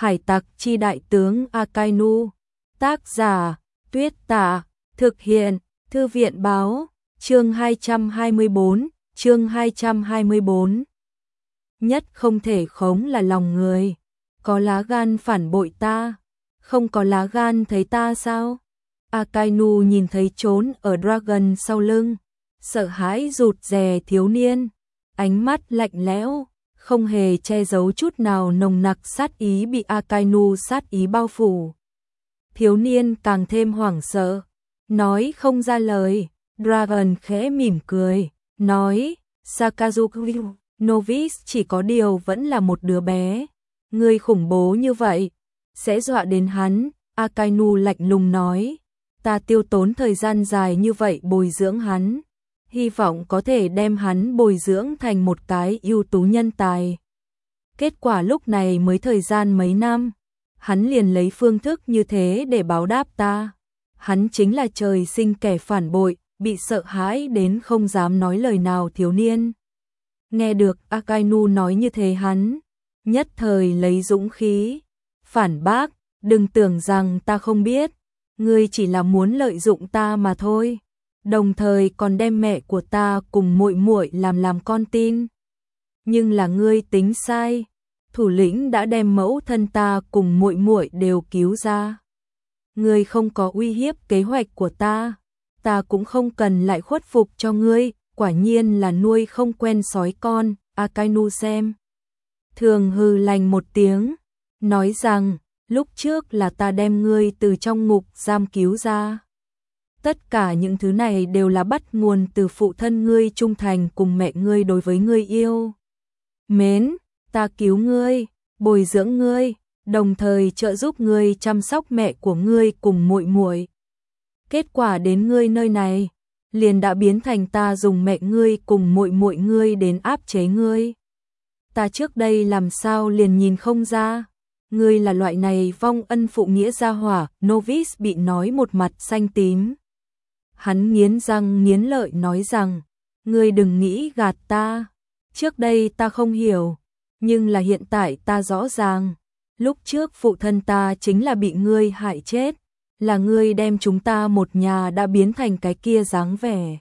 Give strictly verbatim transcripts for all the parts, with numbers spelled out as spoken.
Hải tặc chi đại tướng Akainu. Tác giả, Tuyết Tả. Thực hiện, Thư viện báo. Chương hai trăm hai mươi bốn, chương hai trăm hai mươi bốn. Nhất không thể khống là lòng người. Có lá gan phản bội ta, không có lá gan thấy ta sao? Akainu nhìn thấy trốn ở Dragon sau lưng, sợ hãi rụt rè thiếu niên, ánh mắt lạnh lẽo, không hề che giấu chút nào nồng nặc sát ý bị Akainu sát ý bao phủ. Thiếu niên càng thêm hoảng sợ, nói không ra lời. Dragon khẽ mỉm cười, nói, Sakazuki Novice chỉ có điều vẫn là một đứa bé. Ngươi khủng bố như vậy, sẽ dọa đến hắn. Akainu lạnh lùng nói, ta tiêu tốn thời gian dài như vậy bồi dưỡng hắn, hy vọng có thể đem hắn bồi dưỡng thành một cái ưu tú nhân tài. Kết quả lúc này mới thời gian mấy năm, hắn liền lấy phương thức như thế để báo đáp ta. Hắn chính là trời sinh kẻ phản bội, bị sợ hãi đến không dám nói lời nào thiếu niên. Nghe được Akainu nói như thế hắn nhất thời lấy dũng khí, phản bác, đừng tưởng rằng ta không biết, ngươi chỉ là muốn lợi dụng ta mà thôi, đồng thời còn đem mẹ của ta cùng muội muội làm làm con tin. Nhưng là ngươi tính sai, thủ lĩnh đã đem mẫu thân ta cùng muội muội đều cứu ra. Ngươi không có uy hiếp kế hoạch của ta, ta cũng không cần lại khuất phục cho ngươi, quả nhiên là nuôi không quen sói con. Akainu xem thường hừ lạnh một tiếng, nói rằng, lúc trước là ta đem ngươi từ trong ngục giam cứu ra. Tất cả những thứ này đều là bắt nguồn từ phụ thân ngươi trung thành cùng mẹ ngươi đối với ngươi yêu mến. Ta cứu ngươi, bồi dưỡng ngươi, đồng thời trợ giúp ngươi chăm sóc mẹ của ngươi cùng muội muội. Kết quả đến ngươi nơi này, liền đã biến thành ta dùng mẹ ngươi cùng muội muội ngươi đến áp chế ngươi. Ta trước đây làm sao liền nhìn không ra, ngươi là loại này vong ân phụ nghĩa gia hỏa. Novice bị nói một mặt xanh tím. Hắn nghiến răng nghiến lợi nói rằng, ngươi đừng nghĩ gạt ta, trước đây ta không hiểu, nhưng là hiện tại ta rõ ràng, lúc trước phụ thân ta chính là bị ngươi hại chết, là ngươi đem chúng ta một nhà đã biến thành cái kia dáng vẻ.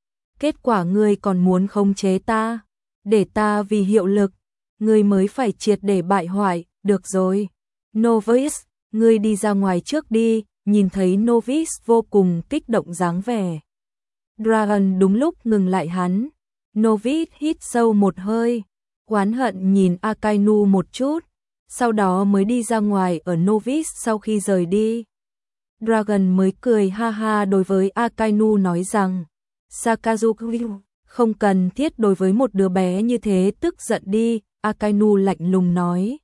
Kết quả ngươi còn muốn khống chế ta, để ta vì hiệu lực, ngươi mới phải triệt để bại hoại. Được rồi, Novice, ngươi đi ra ngoài trước đi. Nhìn thấy Novice vô cùng kích động dáng vẻ, Dragon đúng lúc ngừng lại hắn. Novice hít sâu một hơi, oán hận nhìn Akainu một chút, sau đó mới đi ra ngoài. Ở Novice sau khi rời đi, Dragon mới cười ha ha đối với Akainu nói rằng, Sakazuki, không cần thiết đối với một đứa bé như thế tức giận đi. Akainu lạnh lùng nói,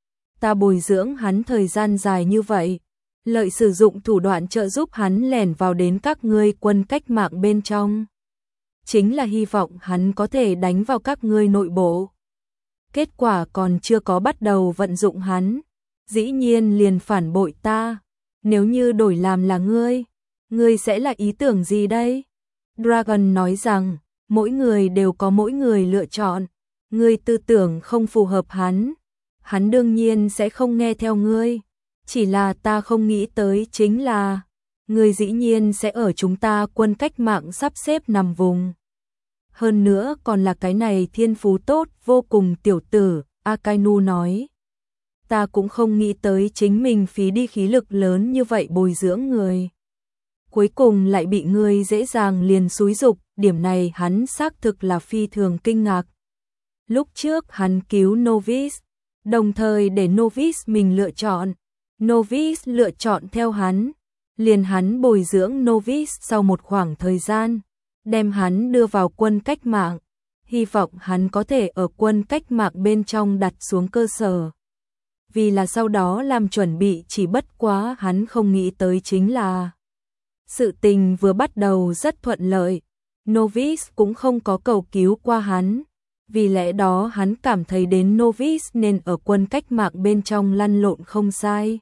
ta bồi dưỡng hắn thời gian dài như vậy, lợi sử dụng thủ đoạn trợ giúp hắn lẻn vào đến các ngươi quân cách mạng bên trong, chính là hy vọng hắn có thể đánh vào các ngươi nội bộ. Kết quả còn chưa có bắt đầu vận dụng hắn, dĩ nhiên liền phản bội ta. Nếu như đổi làm là ngươi, ngươi sẽ là ý tưởng gì đây? Dragon nói rằng, mỗi người đều có mỗi người lựa chọn, ngươi tư tưởng không phù hợp hắn, hắn đương nhiên sẽ không nghe theo ngươi. Chỉ là ta không nghĩ tới chính là, ngươi dĩ nhiên sẽ ở chúng ta quân cách mạng sắp xếp nằm vùng. Hơn nữa còn là cái này thiên phú tốt vô cùng tiểu tử. Akainu nói, ta cũng không nghĩ tới chính mình phí đi khí lực lớn như vậy bồi dưỡng người, cuối cùng lại bị ngươi dễ dàng liền xúi giục. Điểm này hắn xác thực là phi thường kinh ngạc. Lúc trước hắn cứu Novice, đồng thời để Novice mình lựa chọn, Novice lựa chọn theo hắn, liền hắn bồi dưỡng Novice sau một khoảng thời gian, đem hắn đưa vào quân cách mạng, hy vọng hắn có thể ở quân cách mạng bên trong đặt xuống cơ sở. Vì là sau đó làm chuẩn bị. Chỉ bất quá hắn không nghĩ tới chính là, sự tình vừa bắt đầu rất thuận lợi, Novice cũng không có cầu cứu qua hắn. Vì lẽ đó hắn cảm thấy đến Novice nên ở quân cách mạng bên trong lăn lộn không sai.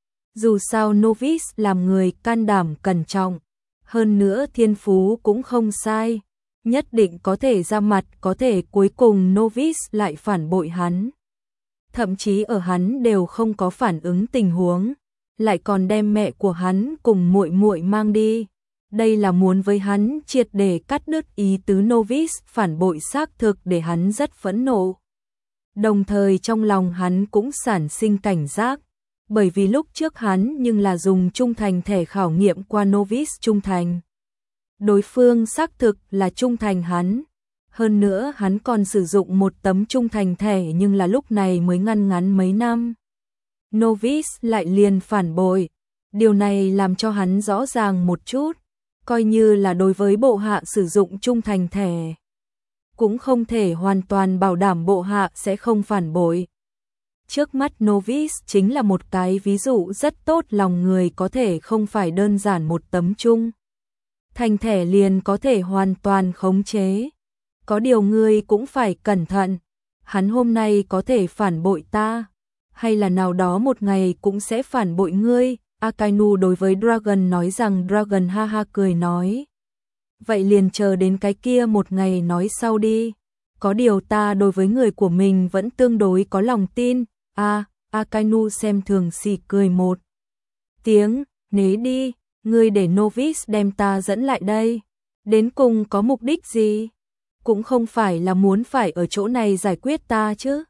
Dù sao Novice làm người can đảm cẩn trọng, hơn nữa thiên phú cũng không sai, nhất định có thể ra mặt. Có thể cuối cùng Novice lại phản bội hắn. thậm chí ở hắn đều không có phản ứng tình huống, lại còn đem mẹ của hắn cùng muội muội mang đi. Đây là muốn với hắn triệt để cắt đứt ý tứ Novice phản bội xác thực để hắn rất phẫn nộ. Đồng thời trong lòng hắn cũng sản sinh cảnh giác, bởi vì lúc trước hắn nhưng là dùng trung thành thẻ khảo nghiệm qua Novice trung thành. Đối phương xác thực là trung thành hắn. Hơn nữa hắn còn sử dụng một tấm trung thành thẻ nhưng là lúc này mới ngăn ngắn mấy năm. Novice lại liền phản bội. Điều này làm cho hắn rõ ràng một chút, coi như là đối với bộ hạ sử dụng trung thành thẻ, cũng không thể hoàn toàn bảo đảm bộ hạ sẽ không phản bội. Trước mắt Novice chính là một cái ví dụ rất tốt, lòng người có thể không phải đơn giản một tấm trung thành thẻ liền có thể hoàn toàn khống chế. Có điều ngươi cũng phải cẩn thận, hắn hôm nay có thể phản bội ta, hay là nào đó một ngày cũng sẽ phản bội ngươi. Akainu đối với Dragon nói rằng. Dragon ha ha cười nói, vậy liền chờ đến cái kia một ngày nói sau đi, có điều ta đối với người của mình vẫn tương đối có lòng tin. A, à, Akainu xem thường xì cười một tiếng, nế đi, ngươi để Novice đem ta dẫn lại đây, đến cùng có mục đích gì? Cũng không phải là muốn phải ở chỗ này giải quyết ta chứ.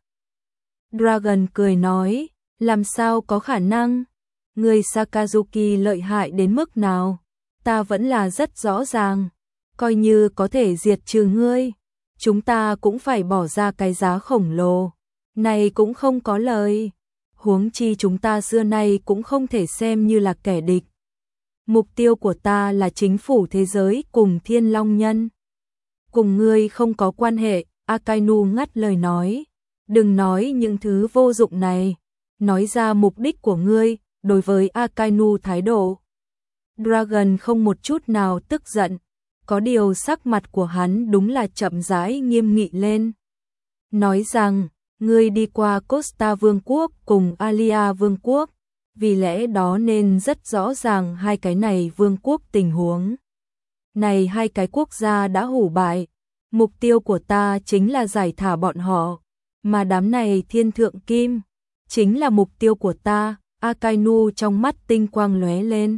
Dragon cười nói, làm sao có khả năng? Người Sakazuki lợi hại đến mức nào? Ta vẫn là rất rõ ràng. Coi như có thể diệt trừ ngươi, chúng ta cũng phải bỏ ra cái giá khổng lồ. Này cũng không có lời. Huống chi chúng ta xưa nay cũng không thể xem như là kẻ địch. Mục tiêu của ta là chính phủ thế giới cùng Thiên Long Nhân. Cùng ngươi không có quan hệ. Akainu ngắt lời nói, đừng nói những thứ vô dụng này, nói ra mục đích của ngươi. Đối với Akainu thái độ, Dragon không một chút nào tức giận, có điều sắc mặt của hắn đúng là chậm rãi nghiêm nghị lên. Nói rằng, ngươi đi qua Costa Vương quốc cùng Alia Vương quốc, vì lẽ đó nên rất rõ ràng hai cái này vương quốc tình huống. Này hai cái quốc gia đã hủ bại, mục tiêu của ta chính là giải thả bọn họ, mà đám này thiên thượng kim, chính là mục tiêu của ta. Akainu trong mắt tinh quang lóe lên,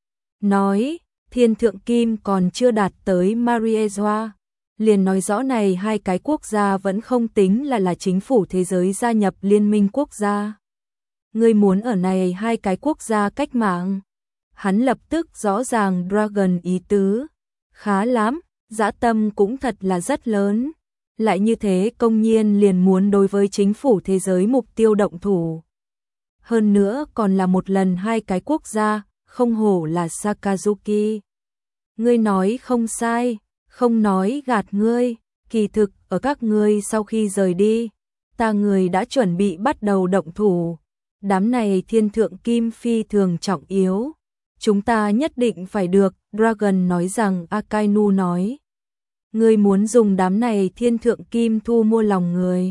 nói, thiên thượng kim còn chưa đạt tới Mariezoa, liền nói rõ này hai cái quốc gia vẫn không tính là là chính phủ thế giới gia nhập liên minh quốc gia. Ngươi muốn ở này hai cái quốc gia cách mạng? Hắn lập tức rõ ràng Dragon ý tứ, khá lắm, dã tâm cũng thật là rất lớn, lại như thế công nhiên liền muốn đối với chính phủ thế giới mục tiêu động thủ. Hơn nữa còn là một lần hai cái quốc gia, không hổ là Sakazuki. Ngươi nói không sai, không nói gạt ngươi, kỳ thực ở các ngươi sau khi rời đi, ta người đã chuẩn bị bắt đầu động thủ. Đám này thiên thượng kim phi thường trọng yếu, chúng ta nhất định phải được. Dragon nói rằng. Akainu nói, ngươi muốn dùng đám này thiên thượng kim thu mua lòng người.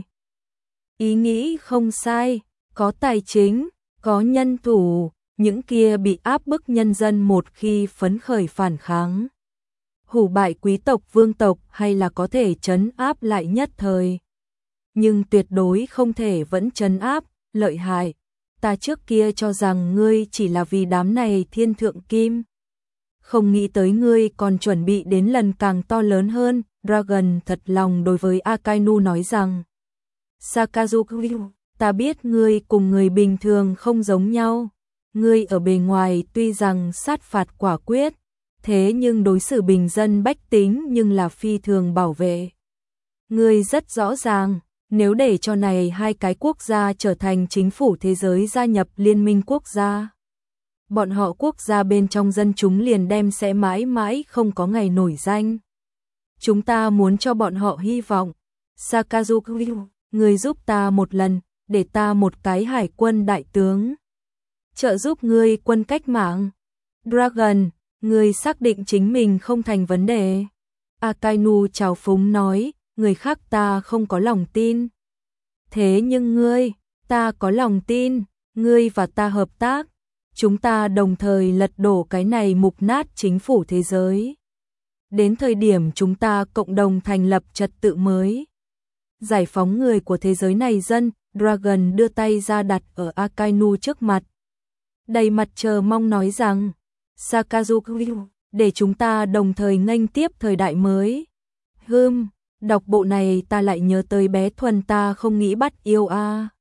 Ý nghĩ không sai, có tài chính, có nhân thủ, những kia bị áp bức nhân dân một khi phấn khởi phản kháng, hủ bại quý tộc vương tộc hay là có thể trấn áp lại nhất thời. Nhưng tuyệt đối không thể vẫn trấn áp, lợi hại. Ta trước kia cho rằng ngươi chỉ là vì đám này thiên thượng kim, không nghĩ tới ngươi còn chuẩn bị đến lần càng to lớn hơn. Dragon thật lòng đối với Akainu nói rằng, Sakazuki, ta biết ngươi cùng người bình thường không giống nhau, ngươi ở bề ngoài tuy rằng sát phạt quả quyết, thế nhưng đối xử bình dân bách tính nhưng là phi thường bảo vệ. Ngươi rất rõ ràng, nếu để cho này hai cái quốc gia trở thành chính phủ thế giới gia nhập liên minh quốc gia, bọn họ quốc gia bên trong dân chúng liền đem sẽ mãi mãi không có ngày nổi danh. Chúng ta muốn cho bọn họ hy vọng. Sakazuki, ngươi giúp ta một lần, để ta một cái hải quân đại tướng trợ giúp ngươi quân cách mạng. Dragon, ngươi xác định chính mình không thành vấn đề. Akainu trào phúng nói, người khác ta không có lòng tin. Thế nhưng ngươi, ta có lòng tin, ngươi và ta hợp tác, chúng ta đồng thời lật đổ cái này mục nát chính phủ thế giới. Đến thời điểm chúng ta cộng đồng thành lập trật tự mới, giải phóng người của thế giới này dân. Dragon đưa tay ra đặt ở Akainu trước mặt. Đầy mặt chờ mong nói rằng, Sakazuki, để chúng ta đồng thời nghênh tiếp thời đại mới. Hừm, đọc bộ này ta lại nhớ tới bé Thuần ta không nghĩ bắt yêu a. À.